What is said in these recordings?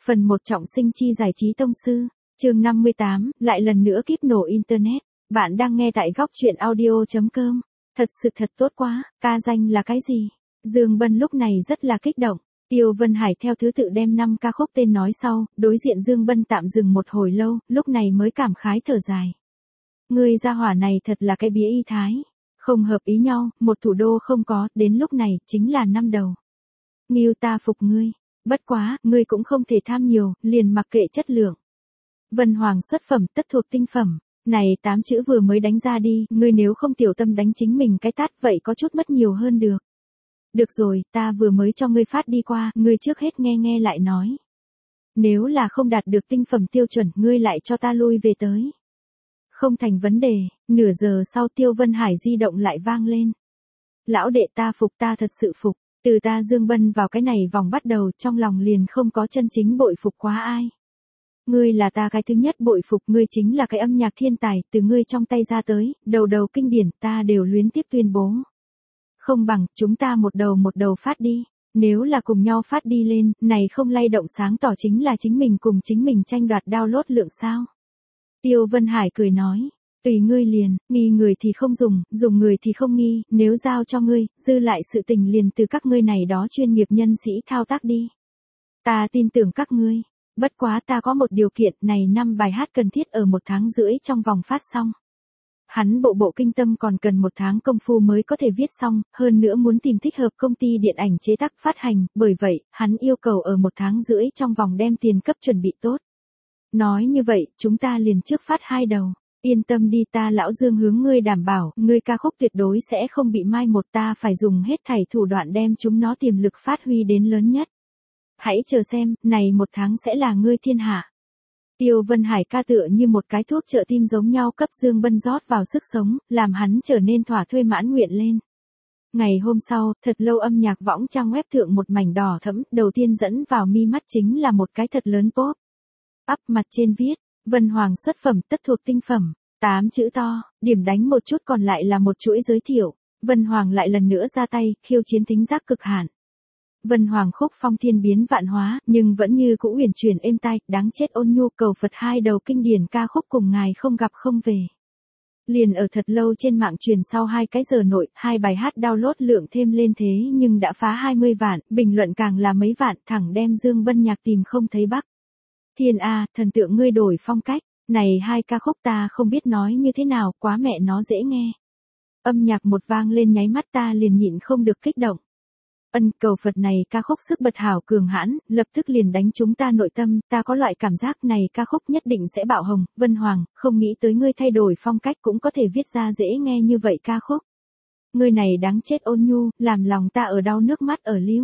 Phần 1 trọng sinh chi giải trí tông sư, chương 58, lại lần nữa kíp nổ Internet. Bạn đang nghe tại góc chuyện audio.com. Thật sự thật tốt quá, ca danh là cái gì? Dương Bân lúc này rất là kích động. Tiêu Vân Hải theo thứ tự đem 5 ca khúc tên nói sau, đối diện Dương Bân tạm dừng một hồi lâu, lúc này mới cảm khái thở dài. Ngươi gia hỏa này thật là cái bía y thái. Không hợp ý nhau, một thủ đô không có, đến lúc này, chính là năm đầu. Nghiêu ta phục ngươi. Bất quá, ngươi cũng không thể tham nhiều, liền mặc kệ chất lượng. Vân Hoàng xuất phẩm tất thuộc tinh phẩm. Này 8 chữ vừa mới đánh ra đi, ngươi nếu không tiểu tâm đánh chính mình cái tát vậy có chút mất nhiều hơn được. Được rồi, ta vừa mới cho ngươi phát đi qua, ngươi trước hết nghe nghe lại nói. Nếu là không đạt được tinh phẩm tiêu chuẩn, ngươi lại cho ta lui về tới. Không thành vấn đề, nửa giờ sau Tiêu Vân Hải di động lại vang lên. Lão đệ ta phục, ta thật sự phục. Từ ta Dương Bân vào cái này vòng bắt đầu, trong lòng liền không có chân chính bội phục quá ai. Ngươi là ta cái thứ nhất bội phục, ngươi chính là cái âm nhạc thiên tài, từ ngươi trong tay ra tới, đầu đầu kinh điển, ta đều luyến tiếc tuyên bố. Không bằng, chúng ta một đầu phát đi. Nếu là cùng nhau phát đi lên, này không lay động sáng tỏ chính là chính mình cùng chính mình tranh đoạt download lượng sao. Tiêu Vân Hải cười nói. Tùy ngươi liền, nghi người thì không dùng, dùng người thì không nghi, nếu giao cho ngươi, dư lại sự tình liền từ các ngươi này đó chuyên nghiệp nhân sĩ thao tác đi. Ta tin tưởng các ngươi. Bất quá ta có một điều kiện, này 5 bài hát cần thiết ở 1 tháng rưỡi trong vòng phát xong. Hắn bộ kinh tâm còn cần 1 tháng công phu mới có thể viết xong, hơn nữa muốn tìm thích hợp công ty điện ảnh chế tác phát hành, bởi vậy, hắn yêu cầu ở 1 tháng rưỡi trong vòng đem tiền cấp chuẩn bị tốt. Nói như vậy, chúng ta liền trước phát 2 đầu. Yên tâm đi, ta lão Dương hướng ngươi đảm bảo, ngươi ca khúc tuyệt đối sẽ không bị mai một, ta phải dùng hết thảy thủ đoạn đem chúng nó tiềm lực phát huy đến lớn nhất. Hãy chờ xem, này 1 tháng sẽ là ngươi thiên hạ. Tiêu Vân Hải ca tựa như một cái thuốc trợ tim giống nhau cấp Dương Bân rót vào sức sống, làm hắn trở nên thỏa thuê mãn nguyện lên. Ngày hôm sau, thật lâu âm nhạc võng trang web thượng một mảnh đỏ thẫm, đầu tiên dẫn vào mi mắt chính là một cái thật lớn pop. Up mặt trên viết, Vân Hoàng xuất phẩm tất thuộc tinh phẩm, 8 chữ to, điểm đánh một chút còn lại là một chuỗi giới thiệu. Vân Hoàng lại lần nữa ra tay, khiêu chiến thính giác cực hạn. Vân Hoàng khúc phong thiên biến vạn hóa, nhưng vẫn như cũ uyển chuyển êm tai, đáng chết ôn nhu cầu Phật 2 đầu kinh điển ca khúc cùng ngài không gặp không về. Liền ở thật lâu trên mạng truyền sau 2 cái giờ nội, 2 bài hát download lượng thêm lên thế nhưng đã phá 20 vạn, bình luận càng là mấy vạn, thẳng đem Dương Bân nhạc tìm không thấy bắc. Thiên A, thần tượng ngươi đổi phong cách, này 2 ca khúc ta không biết nói như thế nào, quá mẹ nó dễ nghe. Âm nhạc một vang lên nháy mắt ta liền nhịn không được kích động. Cầu Phật này ca khúc sức bật hảo cường hãn, lập tức liền đánh chúng ta nội tâm, ta có loại cảm giác này ca khúc nhất định sẽ bạo hồng. Vân Hoàng, không nghĩ tới ngươi thay đổi phong cách cũng có thể viết ra dễ nghe như vậy ca khúc. Ngươi này đáng chết ôn nhu, làm lòng ta ở đau nước mắt ở lưu.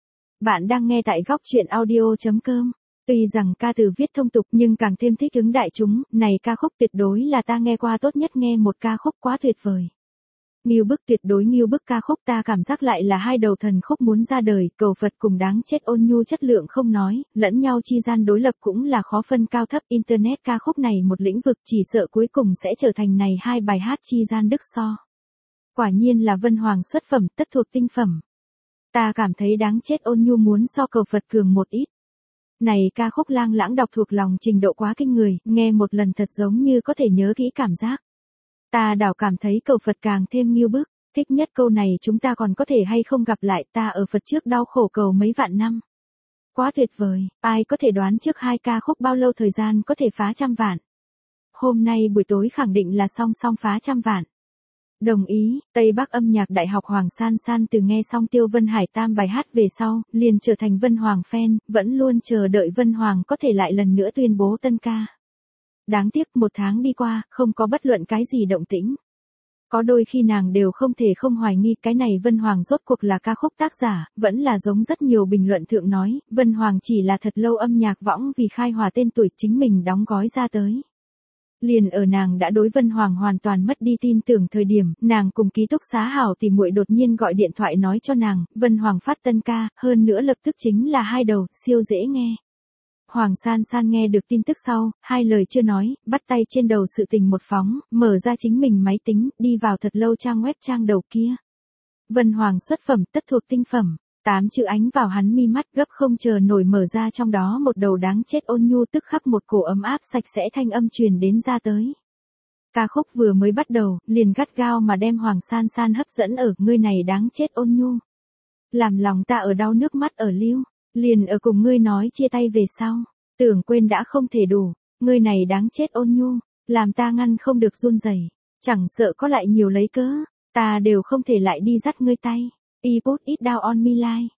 Bạn đang nghe tại góc chuyện audio.com. Tuy rằng ca từ viết thông tục nhưng càng thêm thích ứng đại chúng, này ca khúc tuyệt đối là ta nghe qua tốt nhất, nghe một ca khúc quá tuyệt vời. Nghiêu bức, tuyệt đối nghiêu bức ca khúc, ta cảm giác lại là 2 đầu thần khúc muốn ra đời, cầu Phật cùng đáng chết ôn nhu chất lượng không nói, lẫn nhau chi gian đối lập cũng là khó phân cao thấp. Internet ca khúc này một lĩnh vực, chỉ sợ cuối cùng sẽ trở thành này 2 bài hát chi gian đức so. Quả nhiên là Vân Hoàng xuất phẩm, tất thuộc tinh phẩm. Ta cảm thấy đáng chết ôn nhu muốn so cầu Phật cường một ít. Này ca khúc lang lãng đọc thuộc lòng trình độ quá kinh người, nghe một lần thật giống như có thể nhớ kỹ cảm giác. Ta đảo cảm thấy cầu Phật càng thêm nghiêu bức, thích nhất câu này chúng ta còn có thể hay không gặp lại, ta ở Phật trước đau khổ cầu mấy vạn năm. Quá tuyệt vời, ai có thể đoán trước 2 ca khúc bao lâu thời gian có thể phá 100 vạn. Hôm nay buổi tối khẳng định là song phá 100 vạn. Đồng ý, Tây Bắc âm nhạc đại học Hoàng San San từ nghe xong Tiêu Vân Hải 8 bài hát về sau, liền trở thành Vân Hoàng fan, vẫn luôn chờ đợi Vân Hoàng có thể lại lần nữa tuyên bố tân ca. Đáng tiếc 1 tháng đi qua, không có bất luận cái gì động tĩnh. Có đôi khi nàng đều không thể không hoài nghi cái này Vân Hoàng rốt cuộc là ca khúc tác giả, vẫn là giống rất nhiều bình luận thượng nói, Vân Hoàng chỉ là thật lâu âm nhạc võng vì khai hỏa tên tuổi chính mình đóng gói ra tới. Liền ở nàng đã đối Vân Hoàng hoàn toàn mất đi tin tưởng thời điểm, nàng cùng ký túc xá hảo tỷ muội đột nhiên gọi điện thoại nói cho nàng, Vân Hoàng phát tân ca, hơn nữa lập tức chính là 2 đầu, siêu dễ nghe. Hoàng San San nghe được tin tức sau, 2 lời chưa nói, bắt tay trên đầu sự tình một phóng, mở ra chính mình máy tính, đi vào thật lâu trang web trang đầu kia. Vân Hoàng xuất phẩm tất thuộc tinh phẩm. 8 chữ ánh vào hắn mi mắt, gấp không chờ nổi mở ra, trong đó một đầu đáng chết ôn nhu, tức khắc một cổ ấm áp sạch sẽ thanh âm truyền đến ra tới. Ca khúc vừa mới bắt đầu, liền gắt gao mà đem Hoàng San San hấp dẫn ở, ngươi này đáng chết ôn nhu. Làm lòng ta ở đau, nước mắt ở lưu, liền ở cùng ngươi nói chia tay về sau, tưởng quên đã không thể đủ, ngươi này đáng chết ôn nhu, làm ta ngăn không được run rẩy, chẳng sợ có lại nhiều lấy cớ, ta đều không thể lại đi dắt ngươi tay. Y put it down on me like.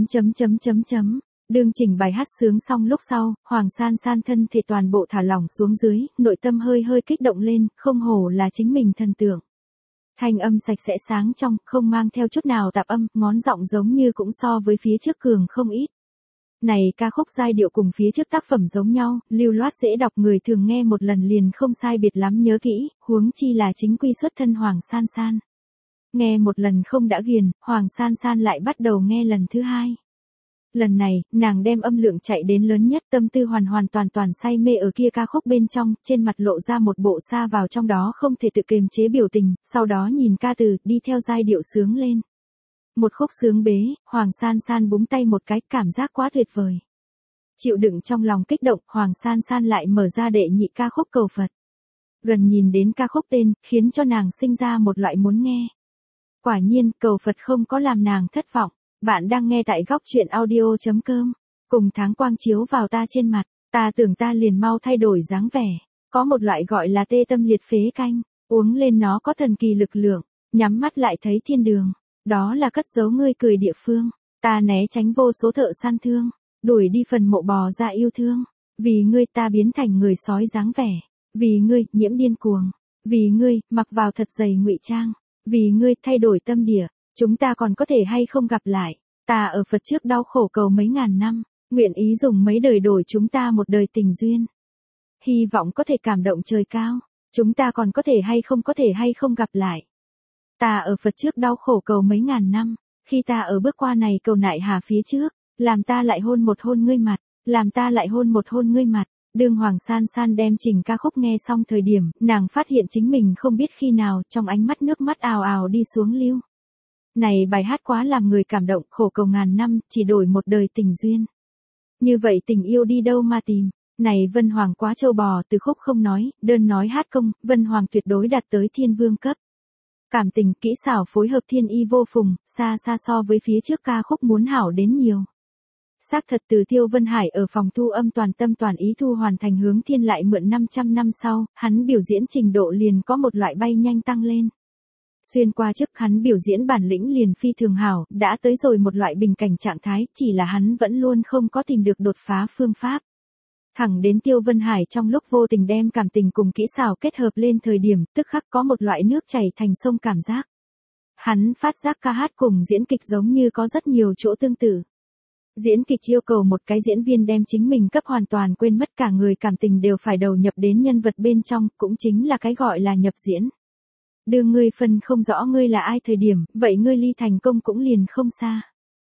Đương chỉnh bài hát sướng xong lúc sau, Hoàng San San thân thể toàn bộ thả lỏng xuống dưới, nội tâm hơi hơi kích động lên, không hổ là chính mình thần tượng. Thanh âm sạch sẽ sáng trong, không mang theo chút nào tạp âm, ngón giọng giống như cũng so với phía trước cường không ít. Này ca khúc giai điệu cùng phía trước tác phẩm giống nhau, lưu loát dễ đọc, người thường nghe một lần liền không sai biệt lắm nhớ kỹ, huống chi là chính quy xuất thân Hoàng San San. Nghe một lần không đã ghiền, Hoàng San San lại bắt đầu nghe lần thứ hai. Lần này, nàng đem âm lượng chạy đến lớn nhất, tâm tư hoàn toàn say mê ở kia ca khúc bên trong, trên mặt lộ ra một bộ xa vào trong đó không thể tự kiềm chế biểu tình, sau đó nhìn ca từ, đi theo giai điệu sướng lên. Một khúc sướng bế, Hoàng San San búng tay một cái, cảm giác quá tuyệt vời. Chịu đựng trong lòng kích động, Hoàng San San lại mở ra đệ nhị ca khúc cầu Phật. Gần nhìn đến ca khúc tên, khiến cho nàng sinh ra một loại muốn nghe. Quả nhiên, cầu Phật không có làm nàng thất vọng. Bạn đang nghe tại góc chuyện audio.com. Cùng tháng quang chiếu vào ta trên mặt, ta tưởng ta liền mau thay đổi dáng vẻ. Có một loại gọi là tê tâm liệt phế canh, uống lên nó có thần kỳ lực lượng, nhắm mắt lại thấy thiên đường. Đó là cất giấu ngươi cười địa phương. Ta né tránh vô số thợ săn thương, đuổi đi phần mộ bò ra yêu thương. Vì ngươi ta biến thành người sói dáng vẻ. Vì ngươi nhiễm điên cuồng. Vì ngươi mặc vào thật dày ngụy trang. Vì ngươi thay đổi tâm địa. Chúng ta còn có thể hay không gặp lại. Ta ở Phật trước đau khổ cầu mấy ngàn năm, nguyện ý dùng mấy đời đổi chúng ta một đời tình duyên. Hy vọng có thể cảm động trời cao. Chúng ta còn có thể hay không gặp lại. Ta ở Phật trước đau khổ cầu mấy ngàn năm, khi ta ở bước qua này cầu nại hà phía trước, làm ta lại hôn một hôn ngươi mặt, làm ta lại hôn một hôn ngươi mặt. Đương Hoàng San San đem chỉnh ca khúc nghe xong thời điểm, nàng phát hiện chính mình không biết khi nào, trong ánh mắt nước mắt ào ào đi xuống lưu. Này bài hát quá làm người cảm động, khổ cầu ngàn năm, chỉ đổi một đời tình duyên. Như vậy tình yêu đi đâu mà tìm. Này Vân Hoàng quá trâu bò, từ khúc không nói, đơn nói hát công, Vân Hoàng tuyệt đối đạt tới thiên vương cấp. Cảm tình, kỹ xảo phối hợp thiên y vô phùng, xa so với phía trước ca khúc muốn hảo đến nhiều. Xác thật từ Tiêu Vân Hải ở phòng thu âm toàn tâm toàn ý thu hoàn thành Hướng Thiên lại mượn 500 năm sau, hắn biểu diễn trình độ liền có một loại bay nhanh tăng lên. Xuyên qua trước hắn biểu diễn bản lĩnh liền phi thường hảo, đã tới rồi một loại bình cảnh trạng thái, chỉ là hắn vẫn luôn không có tìm được đột phá phương pháp. Thẳng đến Tiêu Vân Hải trong lúc vô tình đem cảm tình cùng kỹ xảo kết hợp lên thời điểm, tức khắc có một loại nước chảy thành sông cảm giác. Hắn phát giác ca hát cùng diễn kịch giống như có rất nhiều chỗ tương tự. Diễn kịch yêu cầu một cái diễn viên đem chính mình cấp hoàn toàn quên mất, cả người cảm tình đều phải đầu nhập đến nhân vật bên trong, cũng chính là cái gọi là nhập diễn. Đưa ngươi phân không rõ ngươi là ai thời điểm, vậy ngươi ly thành công cũng liền không xa.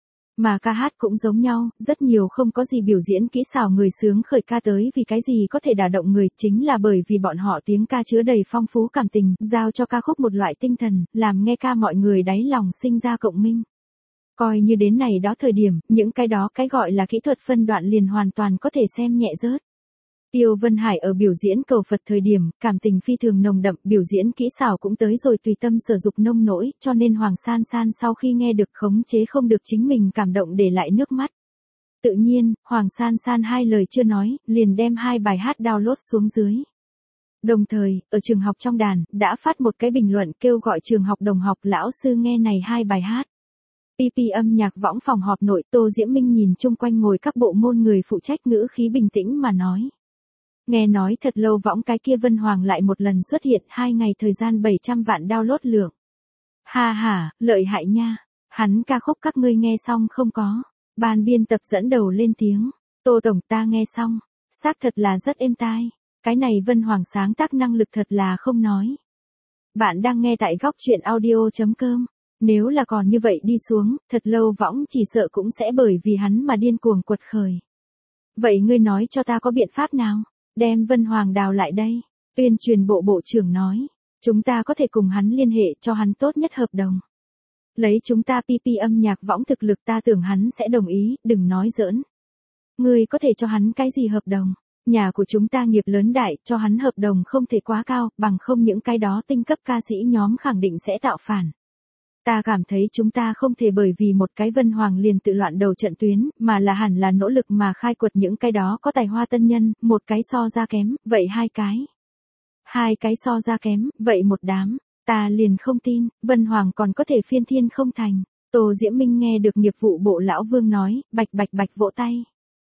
Mà ca hát cũng giống nhau, rất nhiều không có gì biểu diễn kỹ xảo người sướng khởi ca tới vì cái gì có thể đả động người, chính là bởi vì bọn họ tiếng ca chứa đầy phong phú cảm tình, giao cho ca khúc một loại tinh thần, làm nghe ca mọi người đáy lòng sinh ra cộng minh. Coi như đến này đó thời điểm, những cái đó cái gọi là kỹ thuật phân đoạn liền hoàn toàn có thể xem nhẹ rớt. Tiêu Vân Hải ở biểu diễn cầu Phật thời điểm, cảm tình phi thường nồng đậm, biểu diễn kỹ xảo cũng tới rồi tùy tâm sở dục nông nỗi, cho nên Hoàng San San sau khi nghe được khống chế không được chính mình cảm động để lại nước mắt. Tự nhiên, Hoàng San San hai lời chưa nói, liền đem hai bài hát download xuống dưới. Đồng thời, ở trường học trong đàn, đã phát một cái bình luận kêu gọi trường học đồng học lão sư nghe này hai bài hát. PP âm nhạc võng phòng họp nội, Tô Diễm Minh nhìn chung quanh ngồi các bộ môn người phụ trách ngữ khí bình tĩnh mà nói. Nghe nói thật lâu võng cái kia Vân Hoàng lại một lần xuất hiện 2 ngày thời gian 700 vạn download lượng. Ha ha, lợi hại nha. Hắn ca khúc các ngươi nghe xong không có. Ban biên tập dẫn đầu lên tiếng. Tô Tổng ta nghe xong. Xác thật là rất êm tai. Cái này Vân Hoàng sáng tác năng lực thật là không nói. Bạn đang nghe tại góc chuyện audio.com. Nếu là còn như vậy đi xuống, thật lâu võng chỉ sợ cũng sẽ bởi vì hắn mà điên cuồng quật khởi. Vậy ngươi nói cho ta có biện pháp nào? Đem Vân Hoàng đào lại đây. Tuyên truyền bộ bộ trưởng nói. Chúng ta có thể cùng hắn liên hệ cho hắn tốt nhất hợp đồng. Lấy chúng ta PP âm nhạc võng thực lực ta tưởng hắn sẽ đồng ý, đừng nói giỡn. Ngươi có thể cho hắn cái gì hợp đồng? Nhà của chúng ta nghiệp lớn đại, cho hắn hợp đồng không thể quá cao, bằng không những cái đó tinh cấp ca sĩ nhóm khẳng định sẽ tạo phản. Ta cảm thấy chúng ta không thể bởi vì một cái Vân Hoàng liền tự loạn đầu trận tuyến, mà là hẳn là nỗ lực mà khai quật những cái đó có tài hoa tân nhân, một cái so ra kém, vậy hai cái. Hai cái so ra kém, vậy một đám. Ta liền không tin, Vân Hoàng còn có thể phiên thiên không thành. Tô Diễm Minh nghe được nghiệp vụ bộ lão Vương nói, bạch bạch bạch vỗ tay.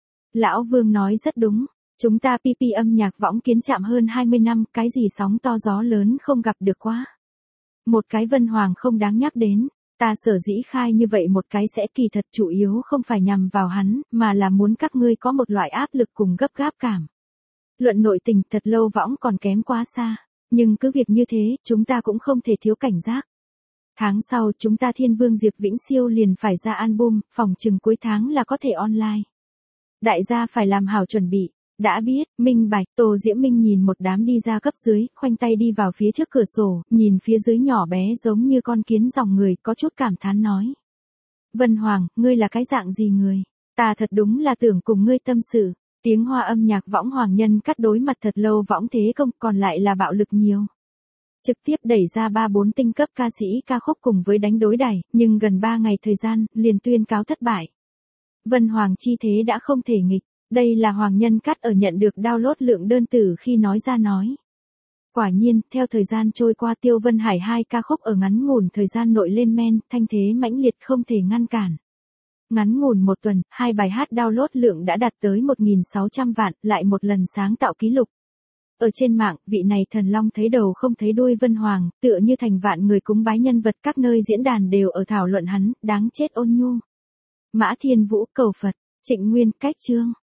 Lão Vương nói rất đúng, chúng ta PP âm nhạc võng kiến chạm hơn 20 năm, cái gì sóng to gió lớn không gặp được quá. Một cái Vân Hoàng không đáng nhắc đến, ta sở dĩ khai như vậy một cái sẽ kỳ thật chủ yếu không phải nhằm vào hắn, mà là muốn các ngươi có một loại áp lực cùng gấp gáp cảm. Luận nội tình thật lâu võng còn kém quá xa, nhưng cứ việc như thế, chúng ta cũng không thể thiếu cảnh giác. Tháng sau chúng ta Thiên Vương Diệp Vĩnh Siêu liền phải ra album, phòng chừng cuối tháng là có thể online. Đại gia phải làm hảo chuẩn bị. Đã biết, minh bạch, Tô Diễm Minh nhìn một đám đi ra cấp dưới, khoanh tay đi vào phía trước cửa sổ, nhìn phía dưới nhỏ bé giống như con kiến dòng người, có chút cảm thán nói. Vân Hoàng, ngươi là cái dạng gì người? Ta thật đúng là tưởng cùng ngươi tâm sự. Tiếng Hoa âm nhạc võng hoàng nhân cắt đối mặt thật lâu võng thế công, còn lại là bạo lực nhiều. Trực tiếp đẩy ra 3-4 tinh cấp ca sĩ ca khúc cùng với đánh đối đẩy, nhưng gần 3 ngày thời gian, liền tuyên cáo thất bại. Vân Hoàng chi thế đã không thể nghịch. Đây là hoàng nhân cắt ở nhận được download lượng đơn tử khi nói ra nói. Quả nhiên, theo thời gian trôi qua Tiêu Vân Hải 2 ca khúc ở ngắn ngủn thời gian nội lên men, thanh thế mãnh liệt không thể ngăn cản. Ngắn ngủn một tuần, 2 bài hát download lượng đã đạt tới 1.600 vạn, lại một lần sáng tạo kỷ lục. Ở trên mạng, vị này thần long thấy đầu không thấy đuôi Vân Hoàng, tựa như thành vạn người cúng bái nhân vật, các nơi diễn đàn đều ở thảo luận hắn, đáng chết ôn nhu. Mã Thiên Vũ cầu Phật, Trịnh Nguyên cách chương.